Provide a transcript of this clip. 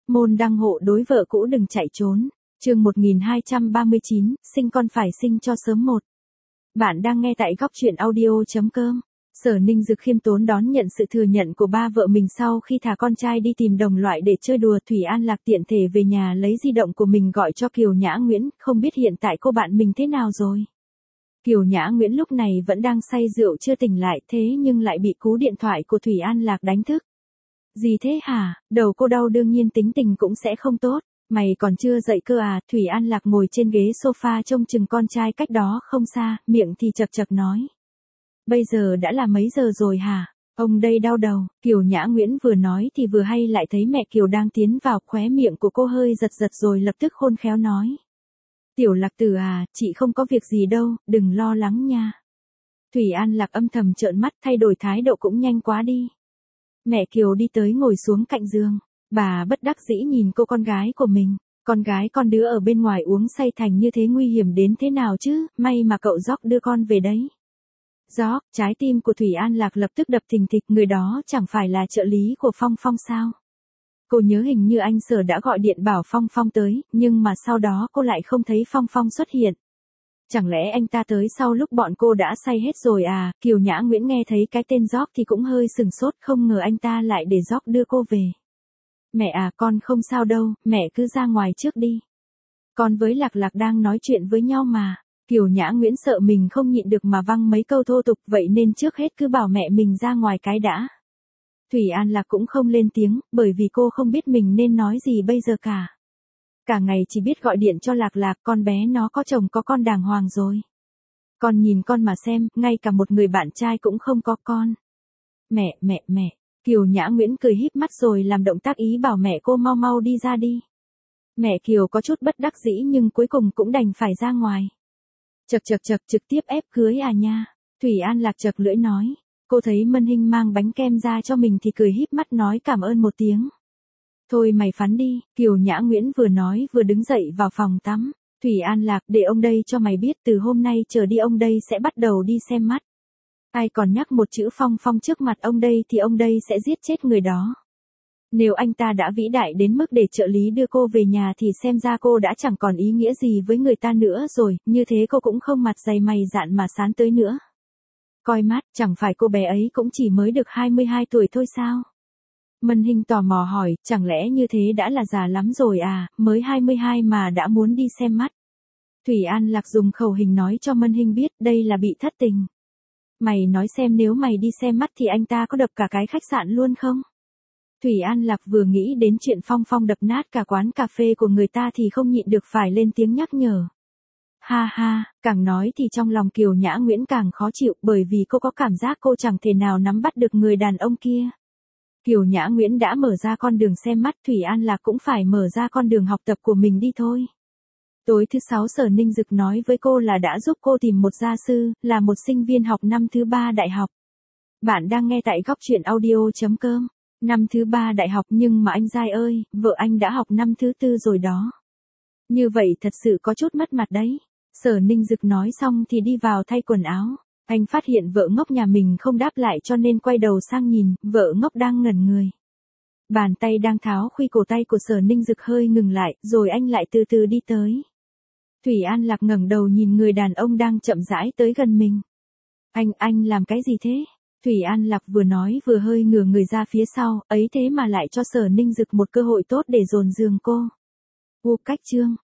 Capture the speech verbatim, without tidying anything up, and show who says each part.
Speaker 1: Môn đăng hộ đối vợ cũ đừng chạy trốn. Chương một nghìn hai trăm ba mươi chín, sinh con phải sinh cho sớm một. Bạn đang nghe tại góc truyện audio chấm com. Sở Ninh Dực khiêm tốn đón nhận sự thừa nhận của ba vợ mình sau khi thả con trai đi tìm đồng loại để chơi đùa. Thủy An Lạc tiện thể về nhà lấy di động của mình gọi cho Kiều Nhã Nguyễn, không biết hiện tại cô bạn mình thế nào rồi. Kiều Nhã Nguyễn lúc này vẫn đang say rượu chưa tỉnh lại, thế nhưng lại bị cú điện thoại của Thủy An Lạc đánh thức. Gì thế hả? Đầu cô đau đương nhiên tính tình cũng sẽ không tốt. Mày còn chưa dậy cơ à? Thủy An Lạc ngồi trên ghế sofa trông chừng con trai cách đó không xa, miệng thì chật chật nói. Bây giờ đã là mấy giờ rồi hả? Ông đây đau đầu. Kiều Nhã Nguyễn vừa nói thì vừa hay lại thấy mẹ Kiều đang tiến vào, khóe miệng của cô hơi giật giật rồi lập tức khôn khéo nói. Tiểu Lạc Tử à, chị không có việc gì đâu, đừng lo lắng nha. Thủy An Lạc âm thầm trợn mắt, thay đổi thái độ cũng nhanh quá đi. Mẹ Kiều đi tới ngồi xuống cạnh giường. Bà bất đắc dĩ nhìn cô con gái của mình. Con gái con đứa ở bên ngoài uống say thành như thế nguy hiểm đến thế nào chứ, may mà cậu Gióc đưa con về đấy. Gióc, trái tim của Thủy An Lạc lập tức đập thình thịch, người đó chẳng phải là trợ lý của Phong Phong sao? Cô nhớ hình như anh Sở đã gọi điện bảo Phong Phong tới, nhưng mà sau đó cô lại không thấy Phong Phong xuất hiện. Chẳng lẽ anh ta tới sau lúc bọn cô đã say hết rồi à? Kiều Nhã Nguyễn nghe thấy cái tên Gióc thì cũng hơi sừng sốt, không ngờ anh ta lại để Gióc đưa cô về. Mẹ à, con không sao đâu, mẹ cứ ra ngoài trước đi. Con với Lạc Lạc đang nói chuyện với nhau mà. Kiều Nhã Nguyễn sợ mình không nhịn được mà văng mấy câu thô tục, vậy nên trước hết cứ bảo mẹ mình ra ngoài cái đã. Thủy An Lạc cũng không lên tiếng, bởi vì cô không biết mình nên nói gì bây giờ cả. Cả ngày chỉ biết gọi điện cho Lạc Lạc, con bé nó có chồng có con đàng hoàng rồi. Con nhìn con mà xem, ngay cả một người bạn trai cũng không có con. Mẹ, mẹ, mẹ. Kiều Nhã Nguyễn cười híp mắt rồi làm động tác ý bảo mẹ cô mau mau đi ra đi. Mẹ Kiều có chút bất đắc dĩ nhưng cuối cùng cũng đành phải ra ngoài. Chật chật chật, trực tiếp ép cưới à nha. Thủy An Lạc chật lưỡi nói. Cô thấy Mân Hinh mang bánh kem ra cho mình thì cười híp mắt nói cảm ơn một tiếng. Thôi mày phắn đi, Kiều Nhã Nguyễn vừa nói vừa đứng dậy vào phòng tắm. Thủy An Lạc, để ông đây cho mày biết từ hôm nay trở đi ông đây sẽ bắt đầu đi xem mắt. Ai còn nhắc một chữ Phong Phong trước mặt ông đây thì ông đây sẽ giết chết người đó. Nếu anh ta đã vĩ đại đến mức để trợ lý đưa cô về nhà thì xem ra cô đã chẳng còn ý nghĩa gì với người ta nữa rồi, như thế cô cũng không mặt dày mày dạn mà sán tới nữa. Coi mắt, chẳng phải cô bé ấy cũng chỉ mới được hai mươi hai tuổi thôi sao? Mân Hinh tò mò hỏi, chẳng lẽ như thế đã là già lắm rồi à, mới hai mươi hai mà đã muốn đi xem mắt. Thủy An Lạc dùng khẩu hình nói cho Mân Hinh biết đây là bị thất tình. Mày nói xem nếu mày đi xem mắt thì anh ta có đập cả cái khách sạn luôn không? Thủy An Lạc vừa nghĩ đến chuyện Phong Phong đập nát cả quán cà phê của người ta thì không nhịn được phải lên tiếng nhắc nhở. Ha ha, càng nói thì trong lòng Kiều Nhã Nguyễn càng khó chịu bởi vì cô có cảm giác cô chẳng thể nào nắm bắt được người đàn ông kia. Kiều Nhã Nguyễn đã mở ra con đường xem mắt, Thủy An Lạc cũng phải mở ra con đường học tập của mình đi thôi. Tối thứ sáu Sở Ninh Dực nói với cô là đã giúp cô tìm một gia sư, là một sinh viên học năm thứ ba đại học. Bạn đang nghe tại góc truyện audio chấm com. Năm thứ ba đại học nhưng mà anh Giai ơi, vợ anh đã học năm thứ tư rồi đó. Như vậy thật sự có chút mất mặt đấy. Sở Ninh Dực nói xong thì đi vào thay quần áo. Anh phát hiện vợ ngốc nhà mình không đáp lại cho nên quay đầu sang nhìn, vợ ngốc đang ngẩn người. Bàn tay đang tháo khuy cổ tay của Sở Ninh Dực hơi ngừng lại, rồi anh lại từ từ đi tới. Thủy An Lạc ngẩng đầu nhìn người đàn ông đang chậm rãi tới gần mình. Anh, anh làm cái gì thế? Thủy An Lạc vừa nói vừa hơi ngửa người ra phía sau, ấy thế mà lại cho Sở Ninh Dực một cơ hội tốt để dồn giường cô. U cách chương.